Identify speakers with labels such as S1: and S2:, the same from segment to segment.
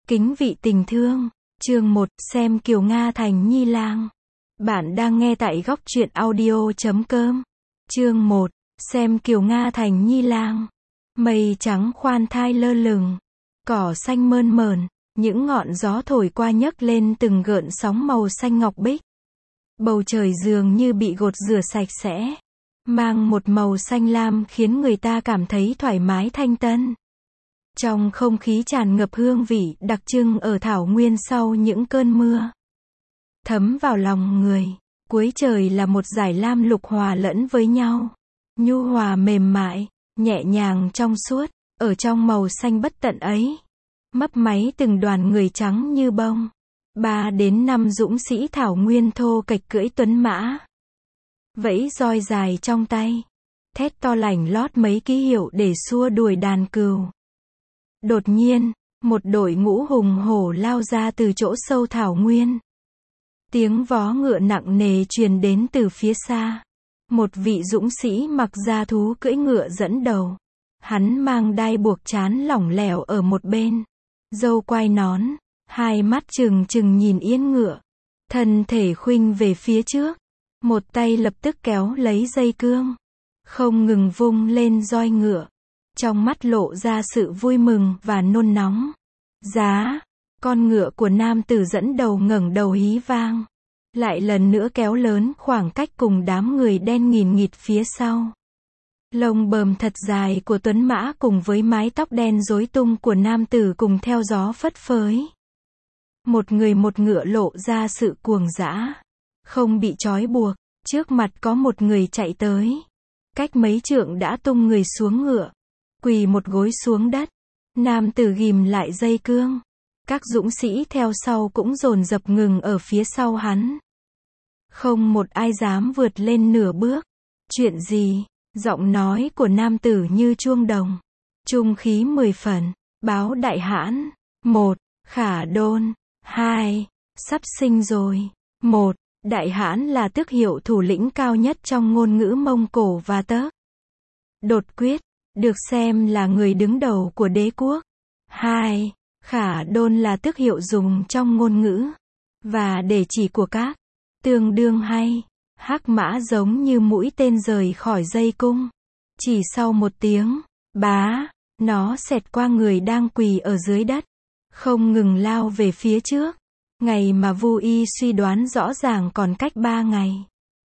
S1: Kính vị tình thương, chương 1, xem Kiều Nga thành Nhi Lang. Bạn đang nghe tại góc truyện audio.com. Chương 1, xem Kiều Nga thành Nhi Lang. Mây trắng khoan thai lơ lửng, cỏ xanh mơn mởn, những ngọn gió thổi qua nhấc lên từng gợn sóng màu xanh ngọc bích. Bầu trời dường như bị gột rửa sạch sẽ, mang một màu xanh lam khiến người ta cảm thấy thoải mái thanh tân. Trong không khí tràn ngập hương vị đặc trưng ở thảo nguyên sau những cơn mưa. Thấm vào lòng người, cuối trời là một dải lam lục hòa lẫn với nhau. Nhu hòa mềm mại, nhẹ nhàng trong suốt, ở trong màu xanh bất tận ấy. Mấp máy từng đoàn người trắng như bông. 3 đến 5 dũng sĩ thảo nguyên thô kệch cưỡi tuấn mã. Vẫy roi dài trong tay. Thét to lảnh lót mấy ký hiệu để xua đuổi đàn cừu. Đột nhiên, một đội ngũ hùng hổ lao ra từ chỗ sâu thảo nguyên. Tiếng vó ngựa nặng nề truyền đến từ phía xa. Một vị dũng sĩ mặc da thú cưỡi ngựa dẫn đầu. Hắn mang đai buộc trán lỏng lẻo ở một bên. Râu quai nón, hai mắt trừng trừng nhìn yên ngựa. Thân thể khuynh về phía trước. Một tay lập tức kéo lấy dây cương. Không ngừng vung lên roi ngựa. Trong mắt lộ ra sự vui mừng và nôn nóng. Giá, con ngựa của nam tử dẫn đầu ngẩng đầu hí vang. Lại lần nữa kéo lớn khoảng cách cùng đám người đen nghìn nghịt phía sau. Lông bờm thật dài của tuấn mã cùng với mái tóc đen rối tung của nam tử cùng theo gió phất phới. Một người một ngựa lộ ra sự cuồng dã. Không bị trói buộc, trước mặt có một người chạy tới. Cách mấy trượng đã tung người xuống ngựa. Quỳ một gối xuống đất. Nam tử ghìm lại dây cương. Các dũng sĩ theo sau cũng dồn dập ngừng ở phía sau hắn. Không một ai dám vượt lên nửa bước. Chuyện gì? Giọng nói của nam tử như chuông đồng. Trung khí 10 phần. Báo đại hãn. 1. Khả Đôn. 2. Sắp sinh rồi. 1. Đại hãn là tước hiệu thủ lĩnh cao nhất trong ngôn ngữ Mông Cổ và Tớc. Đột quyết. Được xem là người đứng đầu của đế quốc. 2. Khả Đôn là tước hiệu dùng trong ngôn ngữ và để chỉ của các tương đương hay hắc mã giống như mũi tên rời khỏi dây cung. Chỉ sau một tiếng, bá, nó xẹt qua người đang quỳ ở dưới đất, không ngừng lao về phía trước. Ngày mà Vu Y suy đoán rõ ràng còn cách 3 ngày.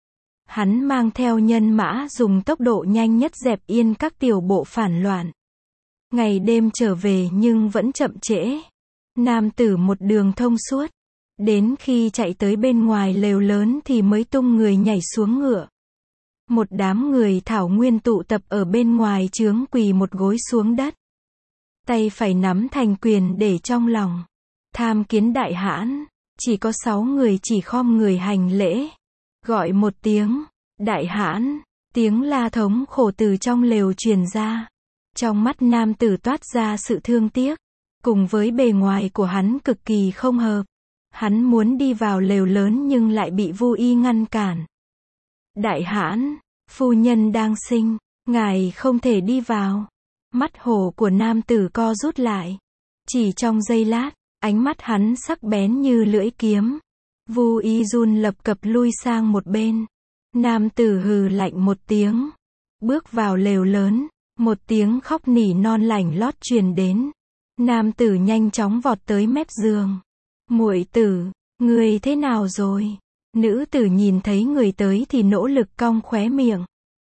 S1: Hắn mang theo nhân mã dùng tốc độ nhanh nhất dẹp yên các tiểu bộ phản loạn. Ngày đêm trở về nhưng vẫn chậm trễ. Nam tử một đường thông suốt. Đến khi chạy tới bên ngoài lều lớn thì mới tung người nhảy xuống ngựa. Một đám người thảo nguyên tụ tập ở bên ngoài chướng quỳ một gối xuống đất. Tay phải nắm thành quyền để trong lòng. Tham kiến đại hãn. Chỉ có 6 người chỉ khom người hành lễ. Gọi một tiếng, đại hãn, tiếng la thống khổ từ trong lều truyền ra. Trong mắt nam tử toát ra sự thương tiếc, cùng với bề ngoài của hắn cực kỳ không hợp. Hắn muốn đi vào lều lớn nhưng lại bị Vu Y ngăn cản. Đại hãn, phu nhân đang sinh, ngài không thể đi vào. Mắt hổ của nam tử co rút lại. Chỉ trong giây lát, ánh mắt hắn sắc bén như lưỡi kiếm. Vu Y run lập cập lui sang một bên. Nam tử hừ lạnh một tiếng. Bước vào lều lớn. Một tiếng khóc nỉ non lảnh lót truyền đến. Nam tử nhanh chóng vọt tới mép giường. Muội tử, người thế nào rồi? Nữ tử nhìn thấy người tới thì nỗ lực cong khóe miệng.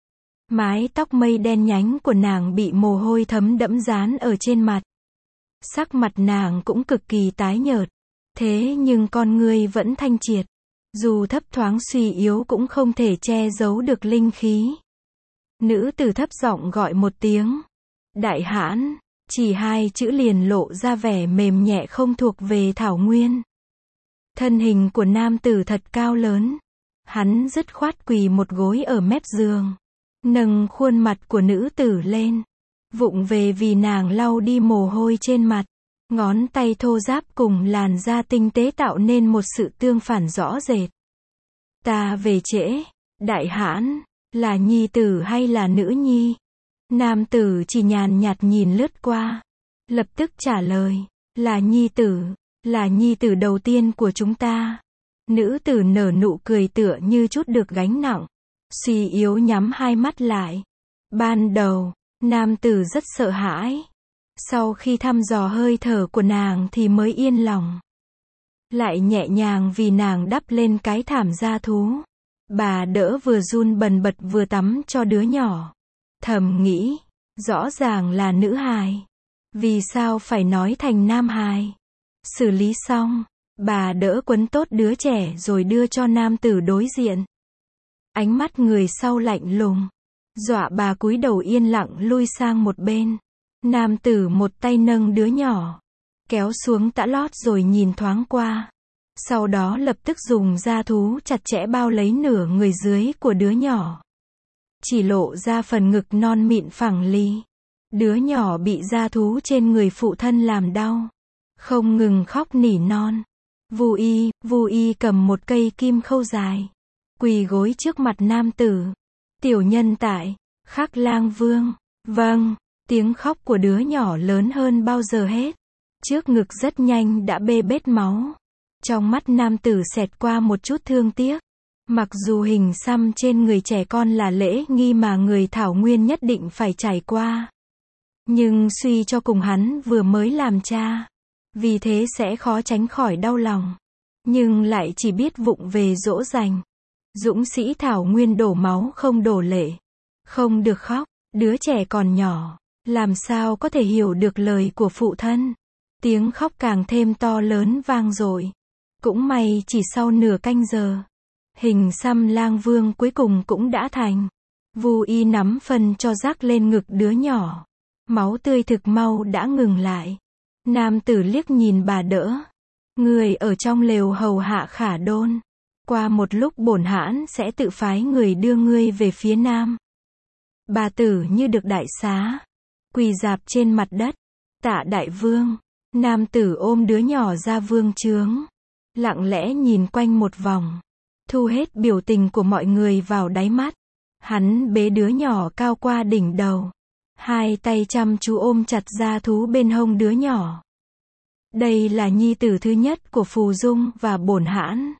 S1: Mái tóc mây đen nhánh của nàng bị mồ hôi thấm đẫm dán ở trên mặt. Sắc mặt nàng cũng cực kỳ tái nhợt. Thế nhưng con ngươi vẫn thanh triệt. Dù thấp thoáng suy yếu cũng không thể che giấu được linh khí. Nữ tử thấp giọng gọi một tiếng. Đại hãn, chỉ 2 chữ liền lộ ra vẻ mềm nhẹ không thuộc về thảo nguyên. Thân hình của nam tử thật cao lớn. Hắn dứt khoát quỳ một gối ở mép giường. Nâng khuôn mặt của nữ tử lên. Vụng về vì nàng lau đi mồ hôi trên mặt. Ngón tay thô ráp cùng làn da tinh tế tạo nên một sự tương phản rõ rệt. Ta về trễ, đại hãn, là nhi tử hay là nữ nhi? Nam tử chỉ nhàn nhạt nhìn lướt qua. Lập tức trả lời, là nhi tử đầu tiên của chúng ta. Nữ tử nở nụ cười tựa như chút được gánh nặng, suy yếu nhắm hai mắt lại. Ban đầu, nam tử rất sợ hãi. Sau khi thăm dò hơi thở của nàng thì mới yên lòng. Lại nhẹ nhàng vì nàng đắp lên cái thảm gia thú. Bà đỡ vừa run bần bật vừa tắm cho đứa nhỏ. Thầm nghĩ, rõ ràng là nữ hài. Vì sao phải nói thành nam hài? Xử lý xong, bà đỡ quấn tốt đứa trẻ rồi đưa cho nam tử đối diện. Ánh mắt người sau lạnh lùng, dọa bà cúi đầu yên lặng lui sang một bên. Nam tử một tay nâng đứa nhỏ, kéo xuống tã lót rồi nhìn thoáng qua. Sau đó lập tức dùng da thú chặt chẽ bao lấy nửa người dưới của đứa nhỏ. Chỉ lộ ra phần ngực non mịn phẳng lì. Đứa nhỏ bị da thú trên người phụ thân làm đau, không ngừng khóc nỉ non. Vu y cầm một cây kim khâu dài, quỳ gối trước mặt nam tử. Tiểu nhân tại, Khắc Lang Vương. Vâng, tiếng khóc của đứa nhỏ lớn hơn bao giờ hết. Trước ngực rất nhanh đã bê bết máu. Trong mắt nam tử xẹt qua một chút thương tiếc. Mặc dù hình xăm trên người trẻ con là lễ nghi mà người Thảo Nguyên nhất định phải trải qua. Nhưng suy cho cùng hắn vừa mới làm cha. Vì thế sẽ khó tránh khỏi đau lòng. Nhưng lại chỉ biết vụng về dỗ dành. Dũng sĩ Thảo Nguyên đổ máu không đổ lệ. Không được khóc, đứa trẻ còn nhỏ. Làm sao có thể hiểu được lời của phụ thân. Tiếng khóc càng thêm to lớn vang dội. Cũng may chỉ sau nửa canh giờ, hình xăm Lang Vương cuối cùng cũng đã thành. Vu y nắm phân cho rắc lên ngực đứa nhỏ. Máu tươi thực mau đã ngừng lại. Nam tử liếc nhìn bà đỡ. Người ở trong lều hầu hạ Khả Đôn. Qua một lúc bổn hãn sẽ tự phái người đưa ngươi về phía nam. Bà tử như được đại xá, quỳ rạp trên mặt đất. Tạ đại vương. Nam tử ôm đứa nhỏ ra vương trướng, lặng lẽ nhìn quanh một vòng, thu hết biểu tình của mọi người vào đáy mắt. Hắn bế đứa nhỏ cao qua đỉnh đầu, hai tay chăm chú ôm chặt da thú bên hông đứa nhỏ. Đây là nhi tử thứ nhất của Phù Dung và bổn hãn.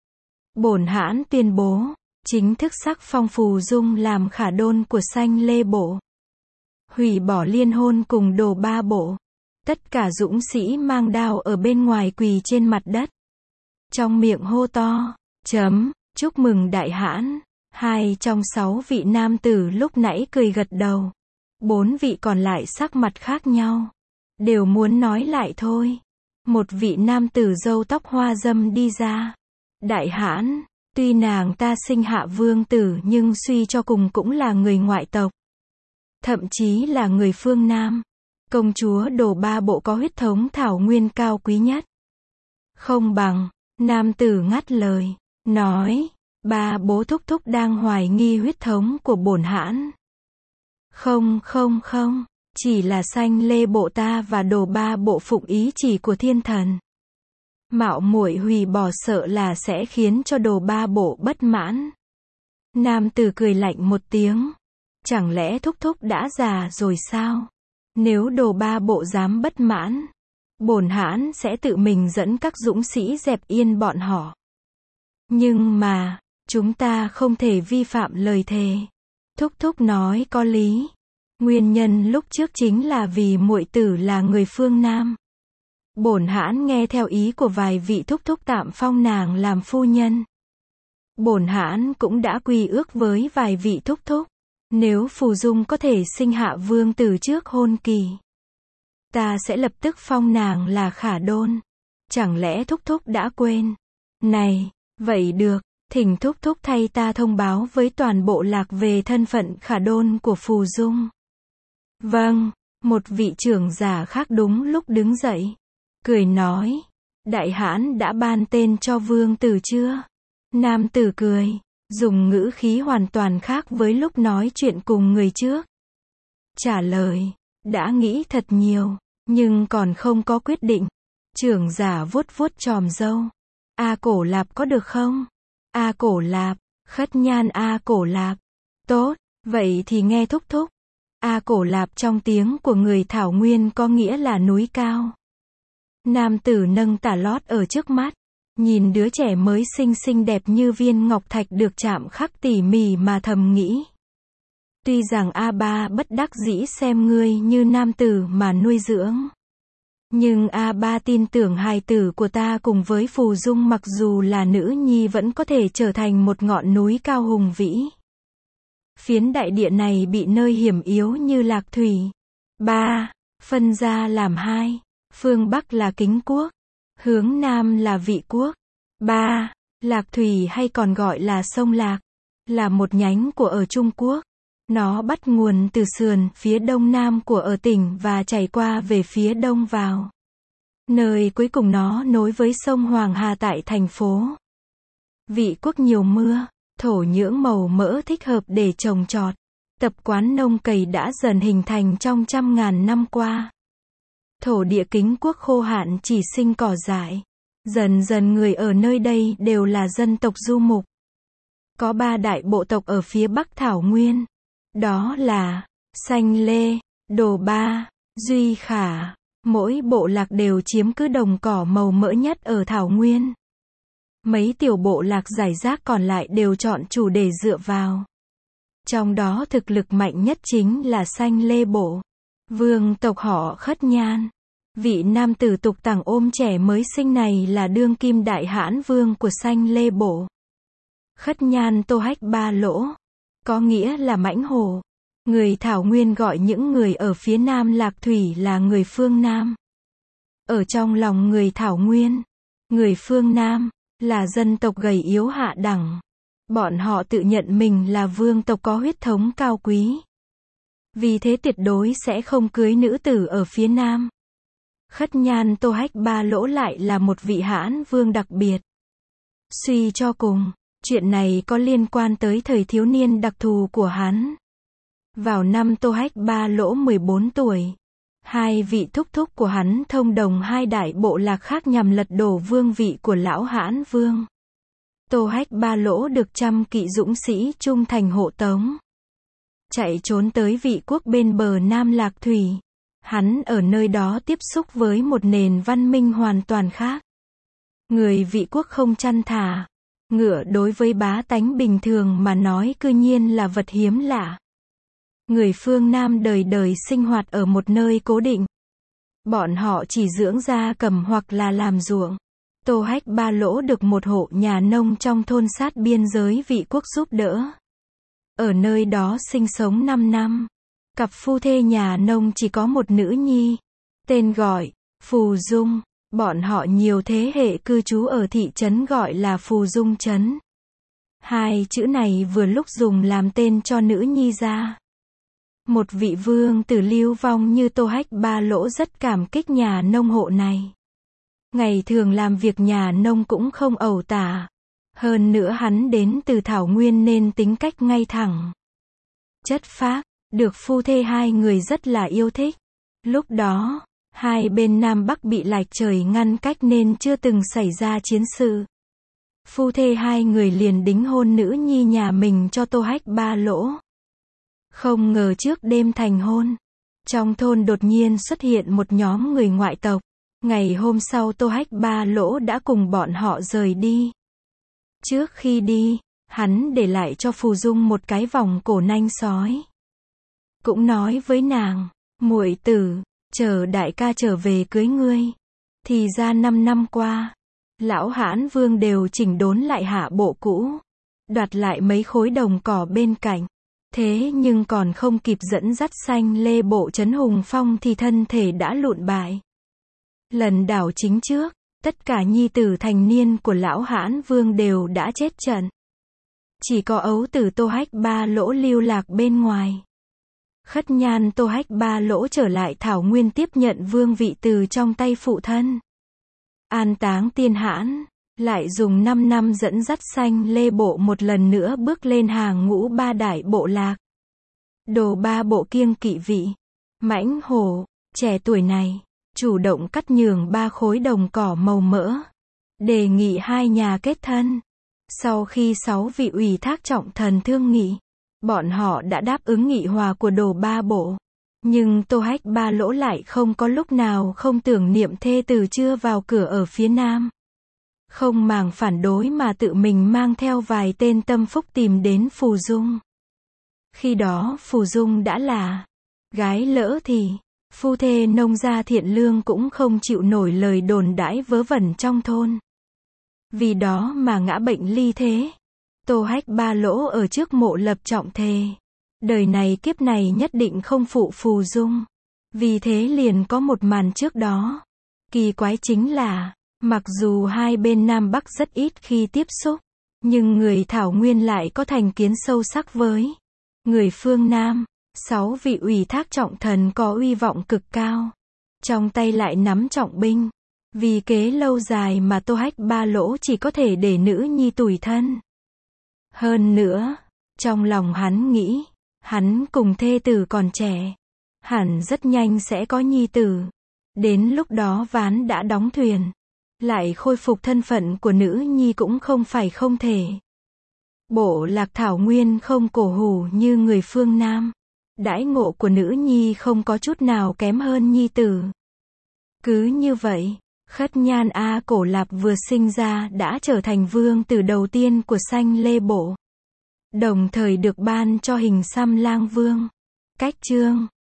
S1: Bổn hãn tuyên bố, chính thức sắc phong Phù Dung làm Khả Đôn của Xanh Lê Bộ. Hủy bỏ liên hôn cùng Đồ Ba Bộ. Tất cả dũng sĩ mang đao ở bên ngoài quỳ trên mặt đất. Trong miệng hô to, chúc mừng đại hãn. 2 trong 6 vị nam tử lúc nãy cười gật đầu. 4 vị còn lại sắc mặt khác nhau. Đều muốn nói lại thôi. Một vị nam tử râu tóc hoa dâm đi ra. Đại hãn, tuy nàng ta sinh hạ vương tử nhưng suy cho cùng cũng là người ngoại tộc. Thậm chí là người phương Nam. Công chúa Đồ Ba Bộ có huyết thống Thảo Nguyên cao quý nhất. Không bằng, nam tử ngắt lời, nói, ba bố thúc thúc đang hoài nghi huyết thống của bổn hãn. Không, chỉ là Xanh Lê Bộ ta và Đồ Ba Bộ phụng ý chỉ của thiên thần. Mạo muội hủy bỏ sợ là sẽ khiến cho Đồ Ba Bộ bất mãn. Nam tử cười lạnh một tiếng. Chẳng lẽ thúc thúc đã già rồi sao? Nếu Đồ Ba Bộ dám bất mãn, bổn hãn sẽ tự mình dẫn các dũng sĩ dẹp yên bọn họ. Nhưng mà, chúng ta không thể vi phạm lời thề. Thúc thúc nói có lý. Nguyên nhân lúc trước chính là vì muội tử là người phương Nam. Bổn hãn nghe theo ý của vài vị thúc thúc tạm phong nàng làm phu nhân. Bổn hãn cũng đã quy ước với vài vị thúc thúc. Nếu Phù Dung có thể sinh hạ vương tử trước hôn kỳ, ta sẽ lập tức phong nàng là Khả Đôn. Chẳng lẽ thúc thúc đã quên? Này, vậy được, thỉnh thúc thúc thay ta thông báo với toàn bộ lạc về thân phận Khả Đôn của Phù Dung. Vâng, một vị trưởng giả khác đúng lúc đứng dậy, cười nói, đại hãn đã ban tên cho vương tử chưa? Nam tử cười, dùng ngữ khí hoàn toàn khác với lúc nói chuyện cùng người trước. Trả lời, đã nghĩ thật nhiều, nhưng còn không có quyết định. Trưởng giả vuốt vuốt chòm râu. A Cổ Lạp có được không? A Cổ Lạp, khất nhan A Cổ Lạp. Tốt, vậy thì nghe thúc thúc. A Cổ Lạp trong tiếng của người Thảo Nguyên có nghĩa là núi cao. Nam tử nâng tả lót ở trước mắt. Nhìn đứa trẻ mới xinh đẹp như viên ngọc thạch được chạm khắc tỉ mỉ mà thầm nghĩ. Tuy rằng A3 bất đắc dĩ xem ngươi như nam tử mà nuôi dưỡng. Nhưng A3 tin tưởng hài tử của ta cùng với Phù Dung mặc dù là nữ nhi vẫn có thể trở thành một ngọn núi cao hùng vĩ. Phiến đại địa này bị nơi hiểm yếu như Lạc Thủy. 3. Phân ra làm 2. Phương Bắc là Kính Quốc. Hướng Nam là Vị Quốc. 3. Lạc Thủy hay còn gọi là sông Lạc. Là một nhánh của ở Trung Quốc. Nó bắt nguồn từ sườn phía đông nam của ở tỉnh và chảy qua về phía đông vào. Nơi cuối cùng nó nối với sông Hoàng Hà tại thành phố. Vị Quốc nhiều mưa, thổ nhưỡng màu mỡ thích hợp để trồng trọt. Tập quán nông cày đã dần hình thành trong trăm ngàn năm qua. Thổ địa Kính Quốc khô hạn chỉ sinh cỏ dại. Dần dần người ở nơi đây đều là dân tộc du mục. Có 3 đại bộ tộc ở phía Bắc Thảo Nguyên. Đó là Sanh Lê, Đồ Ba, Duy Khả. Mỗi bộ lạc đều chiếm cứ đồng cỏ màu mỡ nhất ở Thảo Nguyên. Mấy tiểu bộ lạc rải rác còn lại đều chọn chủ để dựa vào. Trong đó thực lực mạnh nhất chính là Sanh Lê bộ. Vương tộc họ Khất Nhan. Vị nam tử tục tằng ôm trẻ mới sinh này là đương kim đại hãn vương của Sanh Lê bộ. Khất Nhan Tô Hách Ba Lỗ. Có nghĩa là mãnh hổ. Người Thảo Nguyên gọi những người ở phía nam Lạc Thủy là người phương Nam. Ở trong lòng người Thảo Nguyên, người phương Nam là dân tộc gầy yếu hạ đẳng. Bọn họ tự nhận mình là vương tộc có huyết thống cao quý. Vì thế tuyệt đối sẽ không cưới nữ tử ở phía Nam. Khất Nhan Tô Hách Ba Lỗ lại là một vị hãn vương đặc biệt. Suy cho cùng, chuyện này có liên quan tới thời thiếu niên đặc thù của hắn. Vào năm Tô Hách Ba Lỗ 14 tuổi, 2 vị thúc thúc của hắn thông đồng 2 đại bộ lạc khác nhằm lật đổ vương vị của lão hãn vương. Tô Hách Ba Lỗ được 100 kỵ dũng sĩ trung thành hộ tống. Chạy trốn tới Vị Quốc bên bờ Nam Lạc Thủy. Hắn ở nơi đó tiếp xúc với một nền văn minh hoàn toàn khác. Người Vị Quốc không chăn thả. Ngựa đối với bá tánh bình thường mà nói cư nhiên là vật hiếm lạ. Người phương Nam đời đời sinh hoạt ở một nơi cố định. Bọn họ chỉ dưỡng gia cầm hoặc là làm ruộng. Tô Hách Ba Lỗ được một hộ nhà nông trong thôn sát biên giới Vị Quốc giúp đỡ. Ở nơi đó sinh sống 5 năm. Cặp phu thê nhà nông chỉ có một nữ nhi. Tên gọi, Phù Dung. Bọn họ nhiều thế hệ cư trú ở thị trấn gọi là Phù Dung trấn. 2 chữ này vừa lúc dùng làm tên cho nữ nhi ra. Một vị vương tử lưu vong như Tô Hách Ba Lỗ rất cảm kích nhà nông hộ này. Ngày thường làm việc nhà nông cũng không ẩu tả. Hơn nữa hắn đến từ Thảo Nguyên nên tính cách ngay thẳng. Chất phác, được phu thê 2 người rất là yêu thích. Lúc đó, 2 bên Nam Bắc bị lạch trời ngăn cách nên chưa từng xảy ra chiến sự. Phu thê 2 người liền đính hôn nữ nhi nhà mình cho Tô Hách Ba Lỗ. Không ngờ trước đêm thành hôn, trong thôn đột nhiên xuất hiện một nhóm người ngoại tộc. Ngày hôm sau Tô Hách Ba Lỗ đã cùng bọn họ rời đi. Trước khi đi, hắn để lại cho Phù Dung một cái vòng cổ nanh sói. Cũng nói với nàng, muội tử, chờ đại ca trở về cưới ngươi. Thì ra 5 năm qua, lão hãn vương đều chỉnh đốn lại hạ bộ cũ, đoạt lại mấy khối đồng cỏ bên cạnh. Thế nhưng còn không kịp dẫn dắt Sanh Lê bộ trấn hùng phong thì thân thể đã lụn bại. Lần đảo chính trước, tất cả nhi tử thành niên của lão hãn vương đều đã chết trận. Chỉ có ấu tử Tô Hách Ba Lỗ lưu lạc bên ngoài. Khất Nhan Tô Hách Ba Lỗ trở lại Thảo Nguyên tiếp nhận vương vị từ trong tay phụ thân. An táng tiên hãn, lại dùng 5 năm dẫn dắt Sanh Lê bộ một lần nữa bước lên hàng ngũ 3 đại bộ lạc. Đồ Ba bộ kiêng kỵ vị, mãnh hổ, trẻ tuổi này, chủ động cắt nhường 3 khối đồng cỏ màu mỡ. Đề nghị 2 nhà kết thân. Sau khi 6 vị ủy thác trọng thần thương nghị, bọn họ đã đáp ứng nghị hòa của Đồ Ba bộ. Nhưng Tô Hách Ba Lỗ lại không có lúc nào không tưởng niệm thê từ chưa vào cửa ở phía Nam. Không màng phản đối mà tự mình mang theo vài tên tâm phúc tìm đến Phù Dung. Khi đó Phù Dung đã là gái lỡ thì, phu thê nông gia thiện lương cũng không chịu nổi lời đồn đãi vớ vẩn trong thôn. Vì đó mà ngã bệnh ly thế. Tô Hách Ba Lỗ ở trước mộ lập trọng thề. Đời này kiếp này nhất định không phụ Phù Dung. Vì thế liền có một màn trước đó. Kỳ quái chính là, mặc dù hai bên Nam Bắc rất ít khi tiếp xúc, nhưng người Thảo Nguyên lại có thành kiến sâu sắc với người phương Nam. 6 vị ủy thác trọng thần có uy vọng cực cao. Trong tay lại nắm trọng binh. Vì kế lâu dài mà Tô Hách Ba Lỗ chỉ có thể để nữ nhi tủi thân. Hơn nữa, trong lòng hắn nghĩ, hắn cùng thê tử còn trẻ, hẳn rất nhanh sẽ có nhi tử. Đến lúc đó ván đã đóng thuyền, lại khôi phục thân phận của nữ nhi cũng không phải không thể. Bộ lạc Thảo Nguyên không cổ hủ như người phương Nam. Đãi ngộ của nữ nhi không có chút nào kém hơn nhi tử. Cứ như vậy, Khất Nhan A Cổ Lạp vừa sinh ra đã trở thành vương tử đầu tiên của Sanh Lê Bộ. Đồng thời được ban cho hình xăm lang vương. Cách chương